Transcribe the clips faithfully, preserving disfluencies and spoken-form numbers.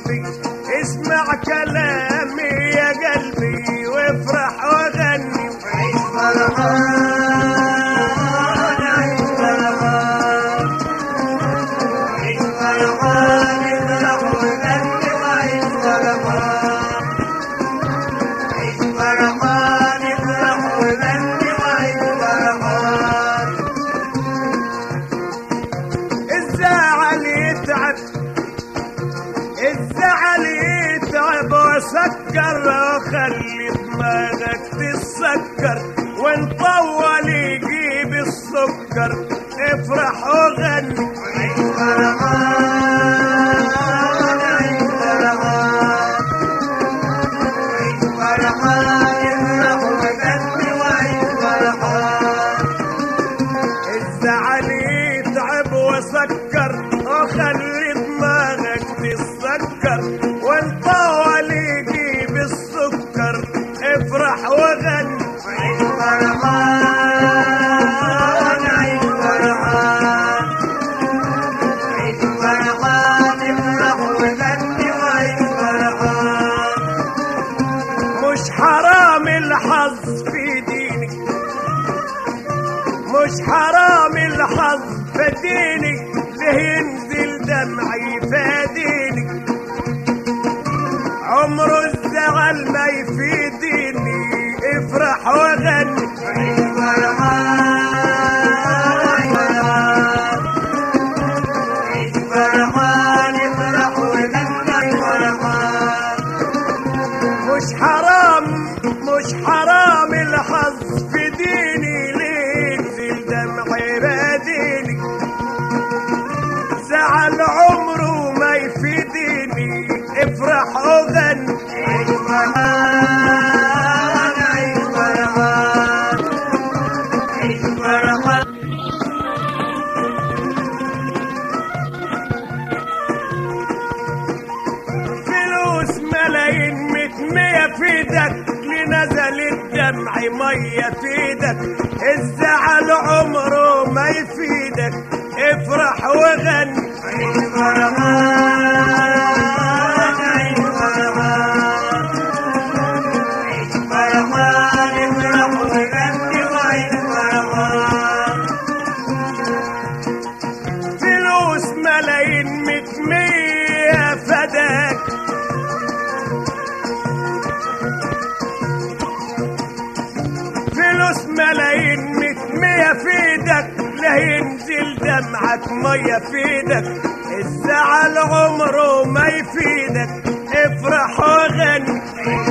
قلبي اسمع كلامي يا قلبي وافرح وغني عيش فرحان عيش فرحان عيش فرحان افرح وغني وعيش فرحان عيش فرحان افرح وغني وعيش فرحان الزعل يتعب الزعل يتعب وسكر وخلي دماغك تسكر ونطول يجيب السكر افرح وغني عيش فرحان عيش فرحان عيش فرحان افرح وغني وعيش فرحان الزعل يتعب وسكر وخلي دماغك تسكر ونطول يجيب السكر افرح وغني عيش فرحان عيش فرحان عيش فرحان افرح وغني وعيش فرحان مش حرام الحظ في ديني مش حرام الحظ في ديني ليه ينزل دمعي يفاديني عمره الزعل ما يفيديني افرح وغني عيش فرحان عيش فرحان افرح وغني فرحان مش حرام مش حرام الحظ في ديني ليه ينزل دمعي يفاديني زعل عمره ما يفيديني افرح وغني عيش فرحان عيش فرحان عيش فرحان فلوس ملايين ميت مية في ايدك لنزل الدمع مية في ايدك الزعل عمره ما يفيدك افرح وغني عيش فرحان عيش فرحان عيش فرحان افرح وغني وعيش فرحان فلوس ملايين ميت مية فداك فلوس ملايين ميت مية في ايدك لا ينزل دمعك مية في ايدك الزعل عمره ما يفيدك افرح وغني عيش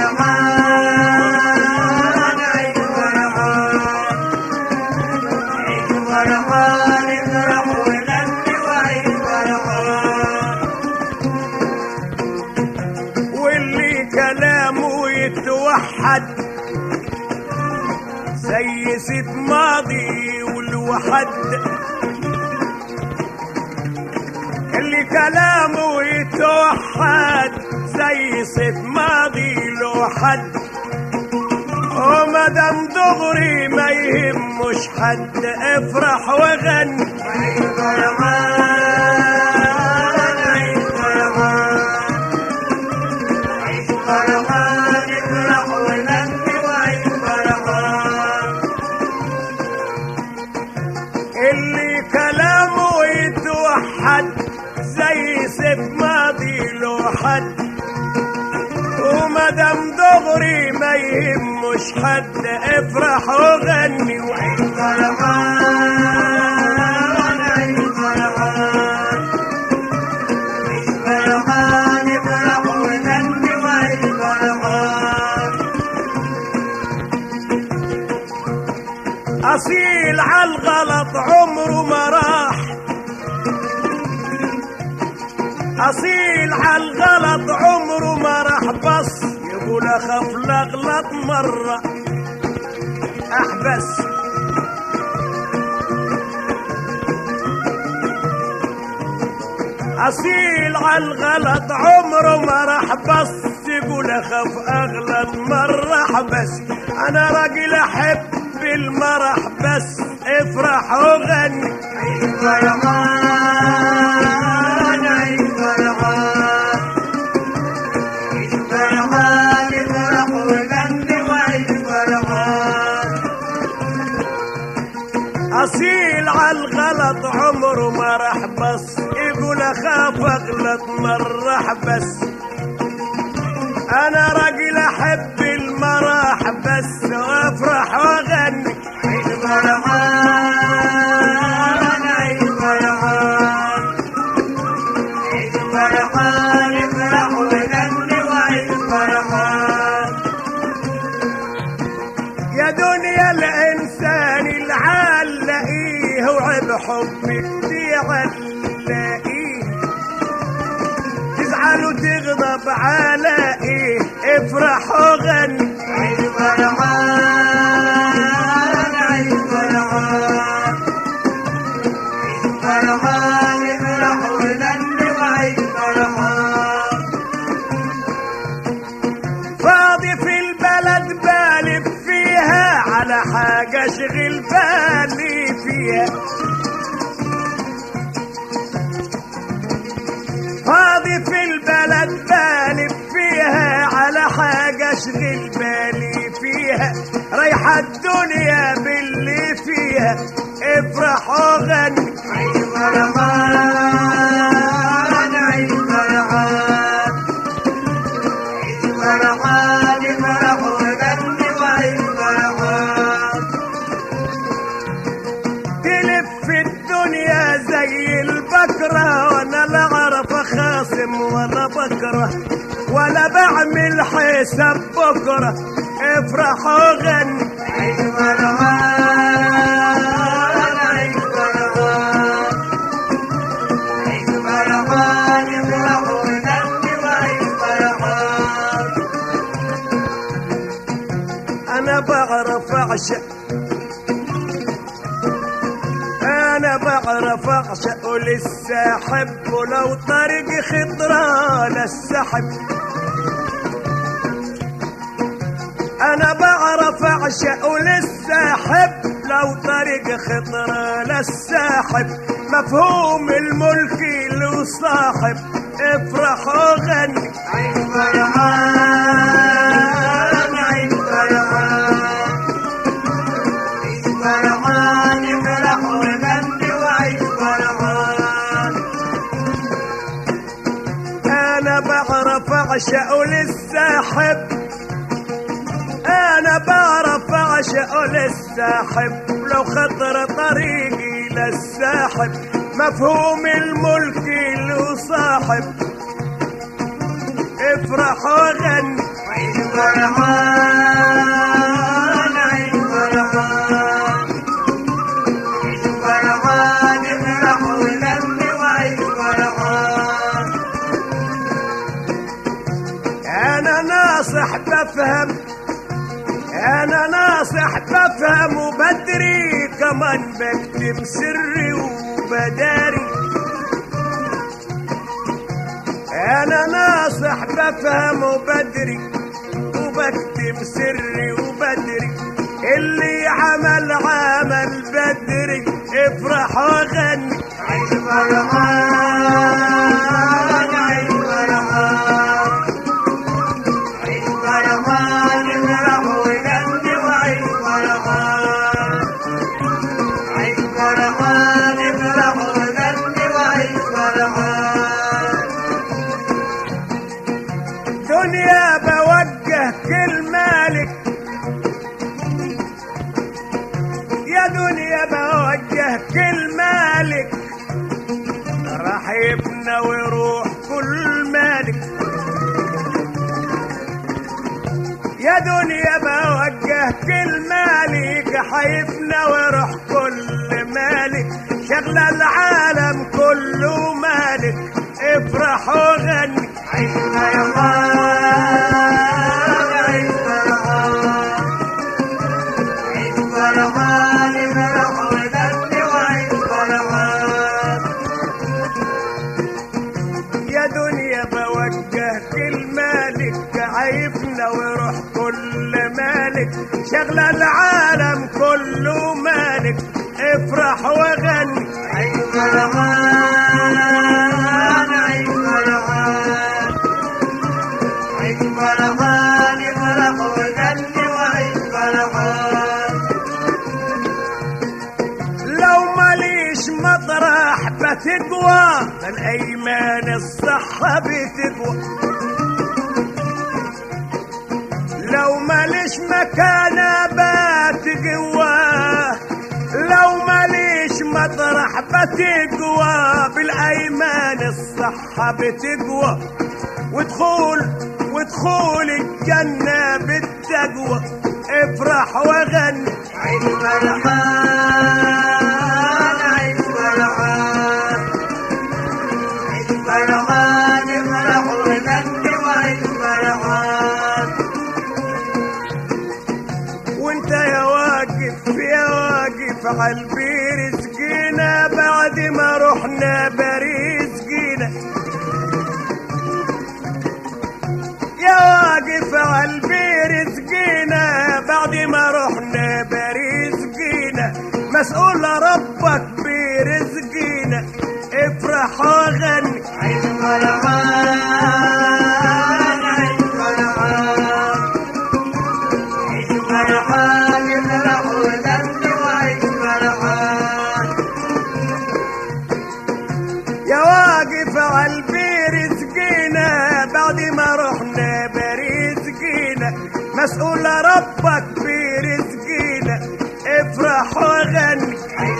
فرحان عيش فرحان عيش فرحان افرح وغني وعيش فرحان واللي كلامه يتوحد زي سيف ماضي والوحد اللي كلامه يتوحد زي سيف ماضي الوحد ومدام دغري ما يهمش حد افرح وغني عيش فرحان عيش فرحان عيش فرحان افرح وغني وعيش فرحان اللي كلامه يتوحد زي سيف ماضي الوحد ومدام دغري ما يهمش حد افرح وغني عيش فرحان عيش فرحان عيش فرحان افرح وغني وعيش فرحان اصيل عالغلط عمره ما راح اصيل عالغلط عمره ما راح بص يقول اخاف لاغلط مره احبس اصيل عالغلط عمره ما راح بص يقول اخاف اغلط مره احبس انا راجل احب المرح بس افرح وغني عيش فرحان عيش فرحان بس انا راجل احب المرح بس وافرح واغني. عيد فرحان عيد فرحان عيد فرحان افرح وغني وعيد فرحان. يا دنيا الانسان العلاقيه وعب حبك تعلاقيه تزعل وتغضب على ايه افرح وغني. عيد فرحان عيد فرحان عيد فرحان افرح وغني وعيد فرحان. فاضي في البلد بالف فيها على حاجة اشغل بالي فيها فاضي في البلد بالف فيها على حاجة اشغل بالي فيها رايحة الدنيا باللي فيها افرح وغني. عيد فرحان عيد فرحان عيد فرحان افرح وغني وعيد فرحان. تلف الدنيا زي البكرة وانا لا اعرف خاصم ولا بكره ولا بعمل حساب بكرة افرح وغني. عيد فرحان عيد فرحان عيد فرحان افرح وغني وعيد فرحان. انا بعرف اعشق انا بعرف اعشق ولسه احب ولو طريق خضرا للسحب. انا بعرف اعشق ولسه احب لو طريق خضرا للساحب مفهوم الملك له صاحب افرح وغني. عيد فرحان عيد فرحان عيد فرحان افرح وغني وعيد فرحان. انا بعرف اعشق ولسه احب انا بعرف اعشق ولسه احب لو خطر طريقي للساحب مفهوم الملك له صاحب افرح وغني. عيد فرحان عيد فرحان عيد فرحان افرح وغني وعيد فرحان. انا ناصح بفهم انا ناصح بفهم وبدري كمان بكتم سري وبداري. انا ناصح بفهم وبدري وبكتم سري وبدري اللي عمل عمل بدري افرح وغني. عيد فرحان عيد فرحان عيد فرحان افرح وغني وعيد فرحان. عيد فرحان افرح وغني وعيد فرحان. دنيا بوجه كلمة لك يا دنيا بوجه كلمة لك راح يبنى ويروح كل مالك. يا دنيا بوجه كلمة لك حيفنى ويروح كل مالك شغل العالم كله مالك افرح وغني. عيد فرحان عيد فرحان عيد فرحان افرح وغني وعيد فرحان. يا دنيا بوجه كلمة لك عيفنا ويروح كل مالك شغل العالم كله مالك افرح وغني. عيد فرحان عيد فرحان عيد فرحان افرح وغني وعيد فرحان. لو ماليش مطرح بتقوى الايمان الايمان الصحة بتقوى. لو ماليش مكان ابات جواه، لو ماليش مطرح بتقوى، بالايمان الصحة بتقوى. ودخول ودخول الجنة بالتقوى، افرح وغني عيد فرحان عيد فرحان عيد فرحان افرح وغني وعيد فرحان. وانت يا واقف يا واقف عالبير سقينا، بعد ما رحنا باريس جينا. يا واقف عالبير سقينا، بعد ما رحنا باريس جينا. مسؤول ربك برزقينا، افرح وغني عيد فرحان عيد فرحان عيد فرحان افرح وغني وعيد فرحان. يا واقف عالبير سقينا، بعد ما رحنا باريس جينا. مسؤول ربك برزقينا، افرح وغني عيد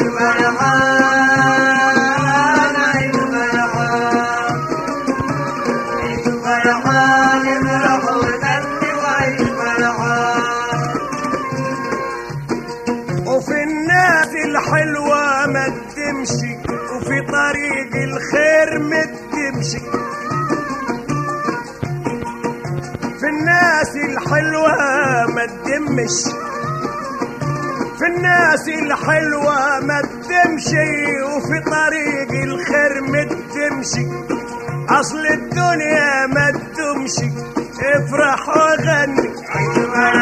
فرحان عيد فرحان عيد فرحان افرح وغني وعيد فرحان. وفي الناس الحلوة ما تمشي، وفي طريق الخير ما تمشي. في الناس الحلوة ما تدمش، في الناس الحلوة ما تمشي، وفي طريق الخير ما تمشي. اصل الدنيا ما تمشي، افرح وغني عيد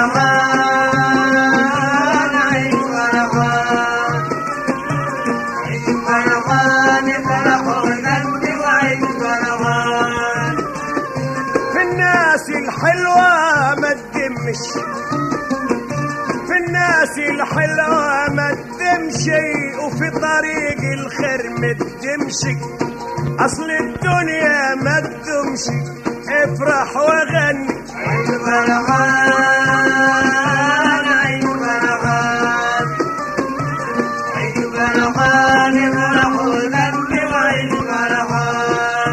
فرحان عيد فرحان عيد فرحان افرح وغني وعيد فرحان. في الناس الحلوة ما تدمش، في الناس الحلوة ما تمشي، وفي طريق الخير ما تمشي. اصل الدنيا ما تمشي، افرح وغني عيد فرحان عيد فرحان عيد فرحان افرح وغني وعيد فرحان.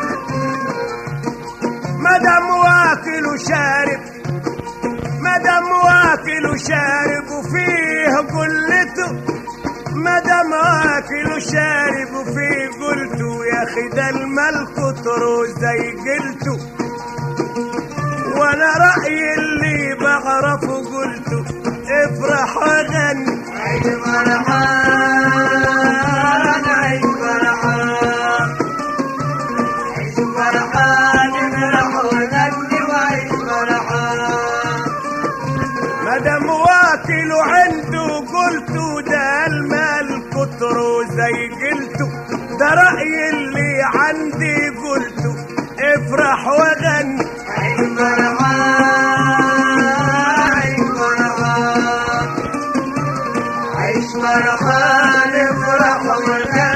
مدام واكل وشارب، مدام واكل وشارب وفيه قلته، مدام واكل وشارب وفيه قلته. يا اخي ده المال كتره زي قلته، وانا رأيي اللي بعرفه قلته، افرح وغني عيد فرحان عيد فرحان عيد فرحان افرح وغني وعيد فرحان. مدام واكل وعنده قلته، ده المال كتره زي قلته، ده رأيي اللي عندي قلته، افرح وغني عيد فرحان عيد فرحان عيش فرحان افرح وغني